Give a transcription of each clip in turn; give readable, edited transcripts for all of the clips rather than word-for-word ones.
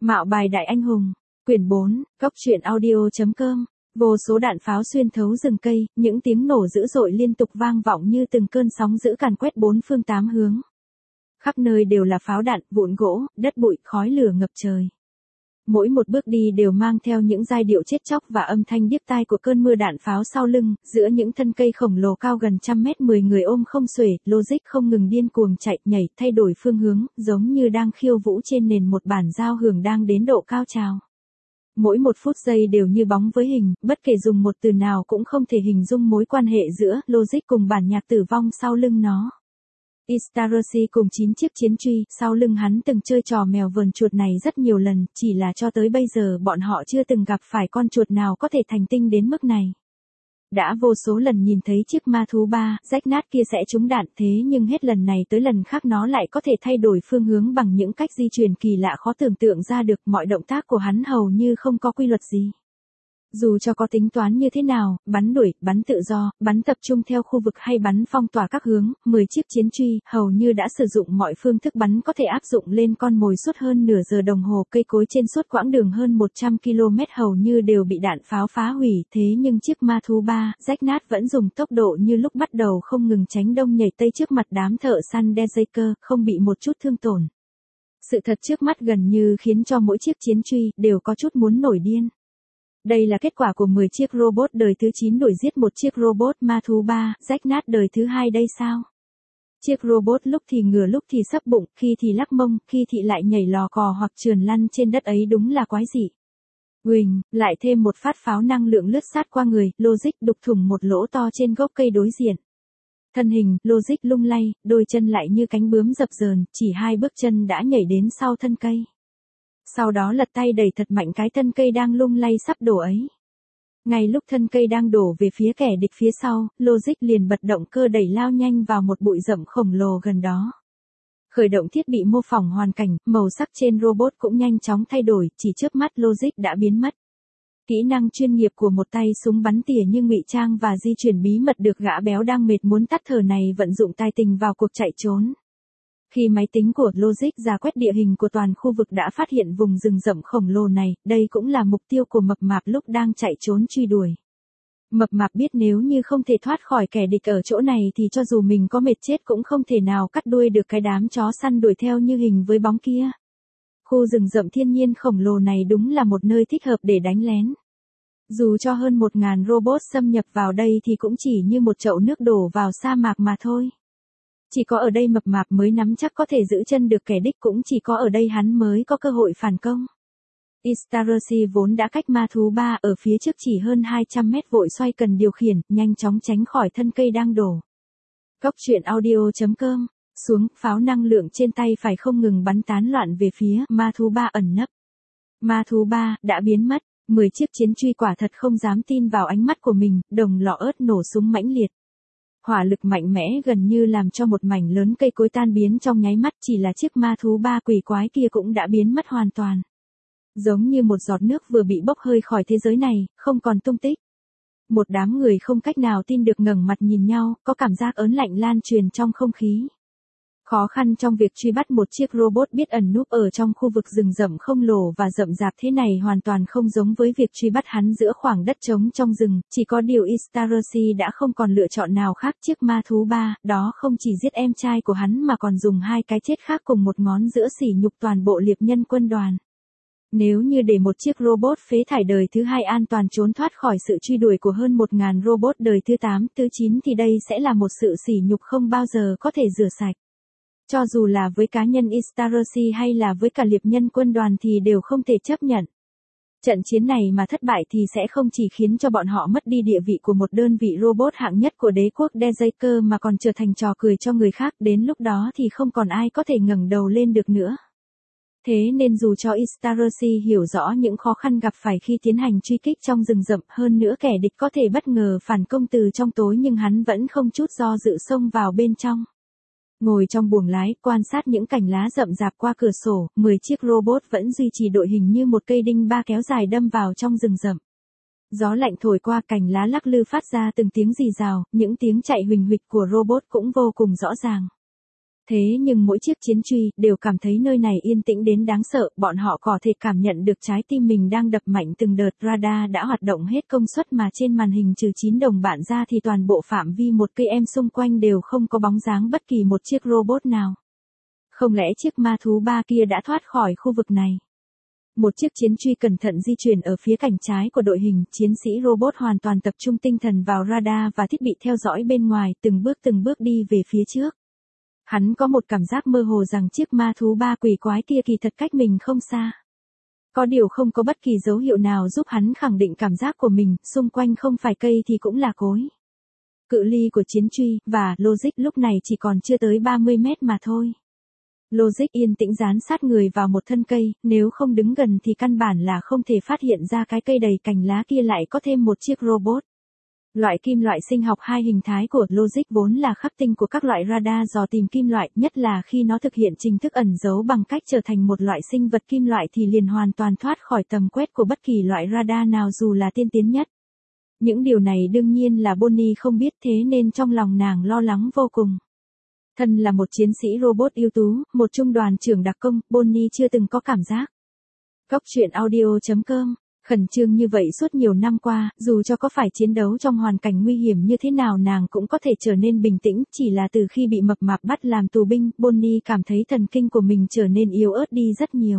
Mạo bài đại anh hùng. Quyển 4, Cốc truyện audio.com. Vô số đạn pháo xuyên thấu rừng cây, những tiếng nổ dữ dội liên tục vang vọng như từng cơn sóng dữ càn quét bốn phương tám hướng. Khắp nơi đều là pháo đạn, vụn gỗ, đất bụi, khói lửa ngập trời. Mỗi một bước đi đều mang theo những giai điệu chết chóc và âm thanh điếc tai của cơn mưa đạn pháo sau lưng, giữa những thân cây khổng lồ cao gần trăm mét, 10 người ôm không xuể, Logic không ngừng điên cuồng chạy, nhảy, thay đổi phương hướng, giống như đang khiêu vũ trên nền một bản giao hưởng đang đến độ cao trào. Mỗi một phút giây đều như bóng với hình, bất kể dùng một từ nào cũng không thể hình dung mối quan hệ giữa Logic cùng bản nhạc tử vong sau lưng nó. Istarashi cùng 9 chiếc chiến truy, sau lưng hắn từng chơi trò mèo vờn chuột này rất nhiều lần, chỉ là cho tới bây giờ bọn họ chưa từng gặp phải con chuột nào có thể thành tinh đến mức này. Đã vô số lần nhìn thấy chiếc ma thú 3, rách nát kia sẽ trúng đạn, thế nhưng hết lần này tới lần khác nó lại có thể thay đổi phương hướng bằng những cách di chuyển kỳ lạ khó tưởng tượng ra được, mọi động tác của hắn hầu như không có quy luật gì. Dù cho có tính toán như thế nào, bắn đuổi, bắn tự do, bắn tập trung theo khu vực hay bắn phong tỏa các hướng, 10 chiếc chiến truy hầu như đã sử dụng mọi phương thức bắn có thể áp dụng lên con mồi. Suốt hơn nửa giờ đồng hồ, cây cối trên suốt quãng đường hơn 100 km hầu như đều bị đạn pháo phá hủy, thế nhưng chiếc ma thú 3, rách nát vẫn dùng tốc độ như lúc bắt đầu không ngừng tránh đông nhảy tây trước mặt đám thợ săn Berserker, không bị một chút thương tổn. Sự thật trước mắt gần như khiến cho mỗi chiếc chiến truy đều có chút muốn nổi điên. Đây là kết quả của 10 chiếc robot đời thứ 9 đuổi giết một chiếc robot ma thú 3, rách nát đời thứ 2 đây sao? Chiếc robot lúc thì ngửa lúc thì sấp bụng, khi thì lắc mông, khi thì lại nhảy lò cò hoặc trườn lăn trên đất ấy đúng là quái dị. Huỳnh, lại thêm một phát pháo năng lượng lướt sát qua người, Logic đục thủng một lỗ to trên gốc cây đối diện. Thân hình, Logic lung lay, đôi chân lại như cánh bướm dập dờn, chỉ 2 bước chân đã nhảy đến sau thân cây. Sau đó lật tay đẩy thật mạnh cái thân cây đang lung lay sắp đổ ấy. Ngay lúc thân cây đang đổ về phía kẻ địch phía sau, Logic liền bật động cơ đẩy lao nhanh vào một bụi rậm khổng lồ gần đó. Khởi động thiết bị mô phỏng hoàn cảnh, màu sắc trên robot cũng nhanh chóng thay đổi, chỉ chớp mắt Logic đã biến mất. Kỹ năng chuyên nghiệp của một tay súng bắn tỉa như ngụy trang và di chuyển bí mật được gã béo đang mệt muốn tắt thở này vận dụng tài tình vào cuộc chạy trốn. Khi máy tính của Logic rà quét địa hình của toàn khu vực đã phát hiện vùng rừng rậm khổng lồ này, đây cũng là mục tiêu của mập mạp lúc đang chạy trốn truy đuổi. Mập mạp biết nếu như không thể thoát khỏi kẻ địch ở chỗ này thì cho dù mình có mệt chết cũng không thể nào cắt đuôi được cái đám chó săn đuổi theo như hình với bóng kia. Khu rừng rậm thiên nhiên khổng lồ này đúng là một nơi thích hợp để đánh lén. Dù cho hơn 1.000 robot xâm nhập vào đây thì cũng chỉ như một chậu nước đổ vào sa mạc mà thôi. Chỉ có ở đây mập mạp mới nắm chắc có thể giữ chân được kẻ địch, cũng chỉ có ở đây hắn mới có cơ hội phản công. Istarashi vốn đã cách ma thú 3 ở phía trước chỉ hơn 200 mét, vội xoay cần điều khiển, nhanh chóng tránh khỏi thân cây đang đổ. Cốc truyện audio.com. Xuống, pháo năng lượng trên tay phải không ngừng bắn tán loạn về phía ma thú 3 ẩn nấp. Ma thú 3 đã biến mất, 10 chiếc chiến truy quả thật không dám tin vào ánh mắt của mình, đồng lọ ớt nổ súng mãnh liệt. Hỏa lực mạnh mẽ gần như làm cho một mảnh lớn cây cối tan biến trong nháy mắt, chỉ là chiếc ma thú 3 quỷ quái kia cũng đã biến mất hoàn toàn. Giống như một giọt nước vừa bị bốc hơi khỏi thế giới này, không còn tung tích. Một đám người không cách nào tin được ngẩng mặt nhìn nhau, có cảm giác ớn lạnh lan truyền trong không khí. Khó khăn trong việc truy bắt một chiếc robot biết ẩn núp ở trong khu vực rừng rậm không lồ và rậm rạp thế này hoàn toàn không giống với việc truy bắt hắn giữa khoảng đất trống trong rừng, chỉ có điều Istarashi đã không còn lựa chọn nào khác. Chiếc ma thú 3, đó không chỉ giết em trai của hắn mà còn dùng 2 cái chết khác cùng một ngón giữa sỉ nhục toàn bộ liệp nhân quân đoàn. Nếu như để một chiếc robot phế thải đời thứ 2 an toàn trốn thoát khỏi sự truy đuổi của hơn 1.000 robot đời thứ 8, thứ 9 thì đây sẽ là một sự sỉ nhục không bao giờ có thể rửa sạch. Cho dù là với cá nhân Istarashi hay là với cả liệp nhân quân đoàn thì đều không thể chấp nhận. Trận chiến này mà thất bại thì sẽ không chỉ khiến cho bọn họ mất đi địa vị của một đơn vị robot hạng nhất của đế quốc Berserker mà còn trở thành trò cười cho người khác, đến lúc đó thì không còn ai có thể ngẩng đầu lên được nữa. Thế nên dù cho Istarashi hiểu rõ những khó khăn gặp phải khi tiến hành truy kích trong rừng rậm, hơn nữa kẻ địch có thể bất ngờ phản công từ trong tối, nhưng hắn vẫn không chút do dự xông vào bên trong. Ngồi trong buồng lái, quan sát những cành lá rậm rạp qua cửa sổ, 10 chiếc robot vẫn duy trì đội hình như một cây đinh ba kéo dài đâm vào trong rừng rậm. Gió lạnh thổi qua, cành lá lắc lư phát ra từng tiếng rì rào, những tiếng chạy huỳnh huỵch của robot cũng vô cùng rõ ràng. Thế nhưng mỗi chiếc chiến truy đều cảm thấy nơi này yên tĩnh đến đáng sợ, bọn họ có thể cảm nhận được trái tim mình đang đập mạnh từng đợt. Radar đã hoạt động hết công suất mà trên màn hình trừ 9 đồng bạn ra thì toàn bộ phạm vi 1 cây em xung quanh đều không có bóng dáng bất kỳ một chiếc robot nào. Không lẽ chiếc ma thú 3 kia đã thoát khỏi khu vực này? Một chiếc chiến truy cẩn thận di chuyển ở phía cạnh trái của đội hình, chiến sĩ robot hoàn toàn tập trung tinh thần vào radar và thiết bị theo dõi bên ngoài, từng bước đi về phía trước. Hắn có một cảm giác mơ hồ rằng chiếc ma thú 3 quỷ quái kia kỳ thật cách mình không xa. Có điều không có bất kỳ dấu hiệu nào giúp hắn khẳng định cảm giác của mình, xung quanh không phải cây thì cũng là cối. Cự ly của chiến truy và Logic lúc này chỉ còn chưa tới 30 mét mà thôi. Logic yên tĩnh dán sát người vào một thân cây, nếu không đứng gần thì căn bản là không thể phát hiện ra cái cây đầy cành lá kia lại có thêm một chiếc robot. Loại kim loại sinh học hai hình thái của Logic vốn là khắc tinh của các loại radar dò tìm kim loại, nhất là khi nó thực hiện trình thức ẩn giấu bằng cách trở thành một loại sinh vật kim loại thì liền hoàn toàn thoát khỏi tầm quét của bất kỳ loại radar nào dù là tiên tiến nhất. Những điều này đương nhiên là Bonnie không biết, thế nên trong lòng nàng lo lắng vô cùng. Thân là một chiến sĩ robot ưu tú, một trung đoàn trưởng đặc công, Bonnie chưa từng có cảm giác. Góc truyện audio.com khẩn trương như vậy suốt nhiều năm qua, dù cho có phải chiến đấu trong hoàn cảnh nguy hiểm như thế nào nàng cũng có thể trở nên bình tĩnh, chỉ là từ khi bị mập mạp bắt làm tù binh, Bonnie cảm thấy thần kinh của mình trở nên yếu ớt đi rất nhiều.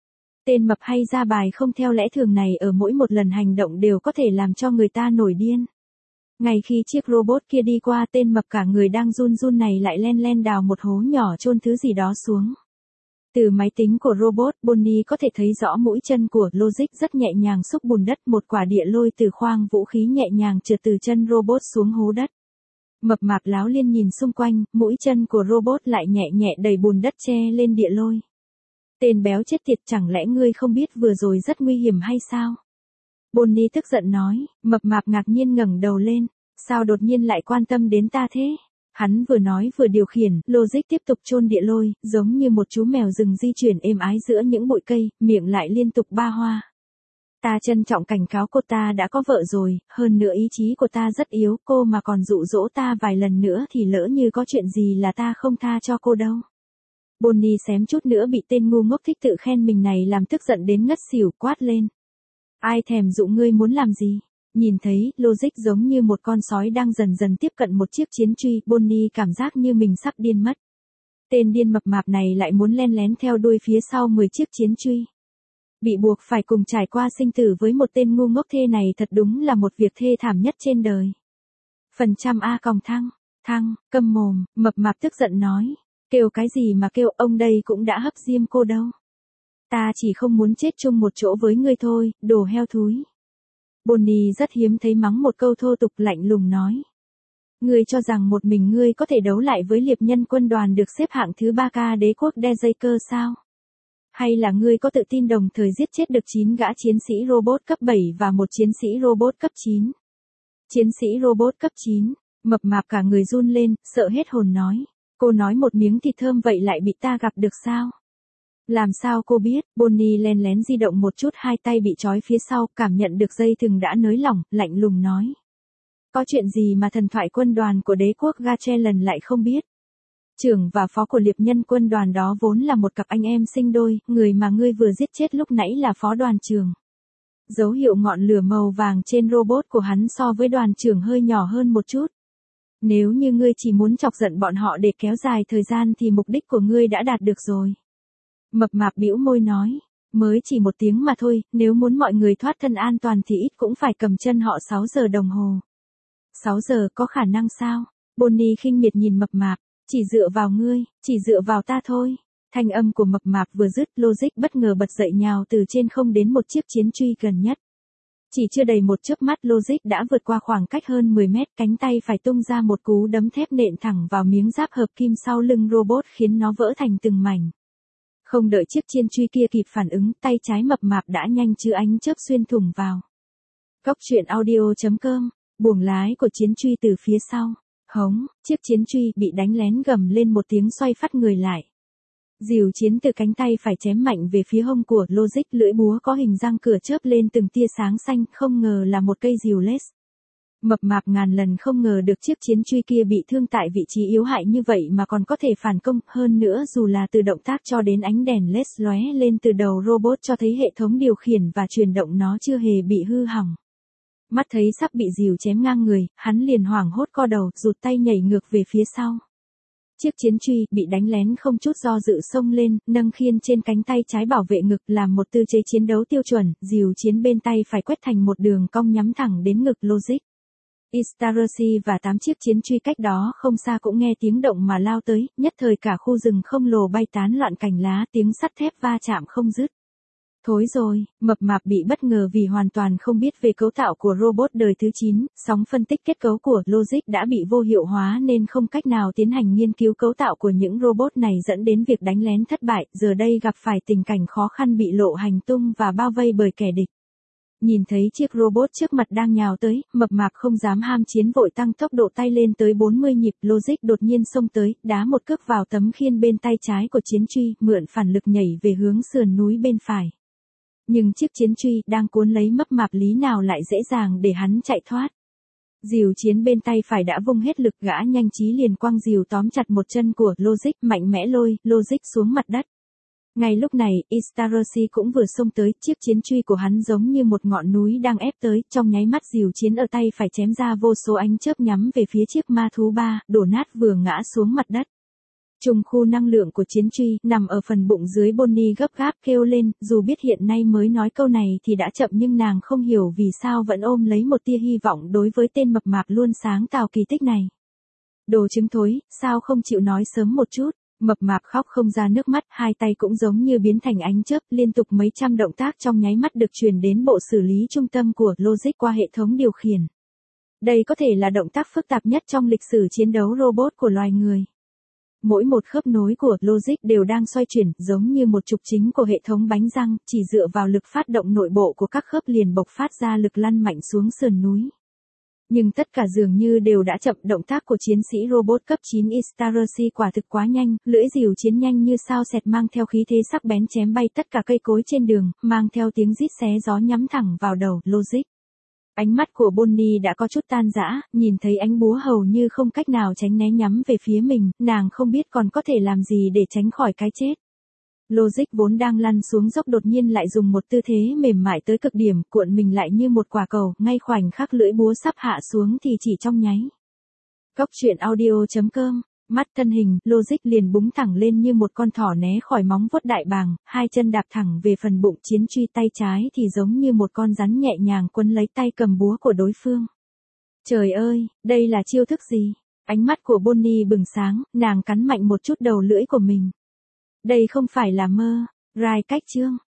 Tên mập hay ra bài không theo lẽ thường này ở mỗi một lần hành động đều có thể làm cho người ta nổi điên. Ngay khi chiếc robot kia đi qua, tên mập cả người đang run run này lại len đào một hố nhỏ chôn thứ gì đó xuống. Từ máy tính của robot, Bonnie có thể thấy rõ mũi chân của Logic rất nhẹ nhàng xúc bùn đất, một quả địa lôi từ khoang vũ khí nhẹ nhàng trượt từ chân robot xuống hố đất. Mập mạp láo liên nhìn xung quanh, mũi chân của robot lại nhẹ nhẹ đẩy bùn đất che lên địa lôi. Tên béo chết tiệt, chẳng lẽ ngươi không biết vừa rồi rất nguy hiểm hay sao? Bonnie tức giận nói. Mập mạp ngạc nhiên ngẩng đầu lên. Sao đột nhiên lại quan tâm đến ta thế? Hắn vừa nói vừa điều khiển, Logic tiếp tục chôn địa lôi, giống như một chú mèo rừng di chuyển êm ái giữa những bụi cây, miệng lại liên tục ba hoa. Ta trân trọng cảnh cáo cô, ta đã có vợ rồi, hơn nữa ý chí của ta rất yếu, cô mà còn dụ dỗ ta vài lần nữa thì lỡ như có chuyện gì là ta không tha cho cô đâu. Bonnie xém chút nữa bị tên ngu ngốc thích tự khen mình này làm tức giận đến ngất xỉu, quát lên. Ai thèm dụ ngươi muốn làm gì? Nhìn thấy, Logic giống như một con sói đang dần dần tiếp cận một chiếc chiến truy, Bonnie cảm giác như mình sắp điên mất. Tên điên mập mạp này lại muốn len lén theo đuôi phía sau 10 chiếc chiến truy. Bị buộc phải cùng trải qua sinh tử với một tên ngu ngốc thế này thật đúng là một việc thê thảm nhất trên đời. Phần trăm A còng thăng, câm mồm, mập mạp tức giận nói. Kêu cái gì mà kêu, ông đây cũng đã hấp diêm cô đâu. Ta chỉ không muốn chết chung một chỗ với ngươi thôi, đồ heo thúi. Bonnie rất hiếm thấy mắng một câu thô tục, lạnh lùng nói. Ngươi cho rằng một mình ngươi có thể đấu lại với liệp nhân quân đoàn được xếp hạng thứ 3K đế quốc Dejaker sao? Hay là ngươi có tự tin đồng thời giết chết được 9 gã chiến sĩ robot cấp 7 và một chiến sĩ robot cấp 9? Chiến sĩ robot cấp 9, mập mạp cả người run lên, sợ hết hồn nói. Cô nói một miếng thịt thơm vậy lại bị ta gặp được sao? Làm sao cô biết? Bonnie len lén di động một chút, hai tay bị trói phía sau, cảm nhận được dây thừng đã nới lỏng, lạnh lùng nói. Có chuyện gì mà thần thoại quân đoàn của đế quốc Gatchelan lại không biết? Trưởng và phó của liệp nhân quân đoàn đó vốn là một cặp anh em sinh đôi, người mà ngươi vừa giết chết lúc nãy là phó đoàn trưởng. Dấu hiệu ngọn lửa màu vàng trên robot của hắn so với đoàn trưởng hơi nhỏ hơn một chút. Nếu như ngươi chỉ muốn chọc giận bọn họ để kéo dài thời gian thì mục đích của ngươi đã đạt được rồi. Mập mạp bĩu môi nói, mới chỉ 1 tiếng mà thôi, nếu muốn mọi người thoát thân an toàn thì ít cũng phải cầm chân họ 6 giờ đồng hồ. 6 giờ có khả năng sao? Bonnie khinh miệt nhìn mập mạp, chỉ dựa vào ngươi, chỉ dựa vào ta thôi. Thanh âm của mập mạp vừa dứt, Logic bất ngờ bật dậy nhào từ trên không đến một chiếc chiến truy gần nhất. Chỉ chưa đầy một chớp mắt, Logic đã vượt qua khoảng cách hơn 10 mét, cánh tay phải tung ra một cú đấm thép nện thẳng vào miếng giáp hợp kim sau lưng robot khiến nó vỡ thành từng mảnh. Không đợi chiếc chiến truy kia kịp phản ứng, tay trái mập mạp đã nhanh như ánh chớp xuyên thủng vào. Góc truyện audio.com, buồng lái của chiến truy từ phía sau. Hống, chiếc chiến truy bị đánh lén gầm lên một tiếng xoay phắt người lại. Dìu chiến từ cánh tay phải chém mạnh về phía hông của Logic, lưỡi búa có hình răng cửa chớp lên từng tia sáng xanh, không ngờ là một cây dìu laser. Mập mạp ngàn lần không ngờ được chiếc chiến truy kia bị thương tại vị trí yếu hại như vậy mà còn có thể phản công, hơn nữa dù là từ động tác cho đến ánh đèn LED lóe lên từ đầu robot cho thấy hệ thống điều khiển và truyền động nó chưa hề bị hư hỏng. Mắt thấy sắp bị rìu chém ngang người, hắn liền hoảng hốt co đầu, rụt tay nhảy ngược về phía sau. Chiếc chiến truy bị đánh lén không chút do dự xông lên, nâng khiên trên cánh tay trái bảo vệ ngực làm một tư thế chiến đấu tiêu chuẩn, rìu chiến bên tay phải quét thành một đường cong nhắm thẳng đến ngực Logic. Istarashi và 8 chiếc chiến truy cách đó không xa cũng nghe tiếng động mà lao tới, nhất thời cả khu rừng không lồ bay tán loạn cành lá, tiếng sắt thép va chạm không dứt. Thối rồi, mập mạp bị bất ngờ vì hoàn toàn không biết về cấu tạo của robot đời thứ 9, sóng phân tích kết cấu của Logic đã bị vô hiệu hóa nên không cách nào tiến hành nghiên cứu cấu tạo của những robot này dẫn đến việc đánh lén thất bại, giờ đây gặp phải tình cảnh khó khăn bị lộ hành tung và bao vây bởi kẻ địch. Nhìn thấy chiếc robot trước mặt đang nhào tới, mập mạp không dám ham chiến vội tăng tốc độ tay lên tới 40 nhịp, Logic đột nhiên xông tới, đá một cước vào tấm khiên bên tay trái của chiến truy, mượn phản lực nhảy về hướng sườn núi bên phải. Nhưng chiếc chiến truy đang cuốn lấy mập mạp lý nào lại dễ dàng để hắn chạy thoát. Rìu chiến bên tay phải đã vung hết lực, gã nhanh trí liền quăng rìu tóm chặt một chân của Logic, mạnh mẽ lôi Logic xuống mặt đất. Ngay lúc này, Istarashi cũng vừa xông tới, chiếc chiến truy của hắn giống như một ngọn núi đang ép tới, trong nháy mắt rìu chiến ở tay phải chém ra vô số ánh chớp nhắm về phía chiếc ma thú 3, đổ nát vừa ngã xuống mặt đất. Trùng khu năng lượng của chiến truy nằm ở phần bụng dưới, Bonnie gấp gáp kêu lên, dù biết hiện nay mới nói câu này thì đã chậm nhưng nàng không hiểu vì sao vẫn ôm lấy một tia hy vọng đối với tên mập mạp luôn sáng tạo kỳ tích này. Đồ trứng thối, sao không chịu nói sớm một chút? Mập mạp khóc không ra nước mắt, hai tay cũng giống như biến thành ánh chớp, liên tục mấy trăm động tác trong nháy mắt được truyền đến bộ xử lý trung tâm của Logic qua hệ thống điều khiển. Đây có thể là động tác phức tạp nhất trong lịch sử chiến đấu robot của loài người. Mỗi một khớp nối của Logic đều đang xoay chuyển, giống như một trục chính của hệ thống bánh răng, chỉ dựa vào lực phát động nội bộ của các khớp liền bộc phát ra lực lăn mạnh xuống sườn núi. Nhưng tất cả dường như đều đã chậm, động tác của chiến sĩ robot cấp 9 Istarashi quả thực quá nhanh, lưỡi rìu chiến nhanh như sao xẹt mang theo khí thế sắc bén chém bay tất cả cây cối trên đường, mang theo tiếng rít xé gió nhắm thẳng vào đầu Logic. Ánh mắt của Bonnie đã có chút tan rã, nhìn thấy ánh búa hầu như không cách nào tránh né nhắm về phía mình, nàng không biết còn có thể làm gì để tránh khỏi cái chết. Logic vốn đang lăn xuống dốc đột nhiên lại dùng một tư thế mềm mại tới cực điểm, cuộn mình lại như một quả cầu, ngay khoảnh khắc lưỡi búa sắp hạ xuống thì chỉ trong nháy. Cốc truyện audio.com, mắt thân hình, Logic liền búng thẳng lên như một con thỏ né khỏi móng vuốt đại bàng, hai chân đạp thẳng về phần bụng, chiến truy tay trái thì giống như một con rắn nhẹ nhàng quấn lấy tay cầm búa của đối phương. Trời ơi, đây là chiêu thức gì? Ánh mắt của Bonnie bừng sáng, nàng cắn mạnh một chút đầu lưỡi của mình. Đây không phải là mơ. Rai cách chương.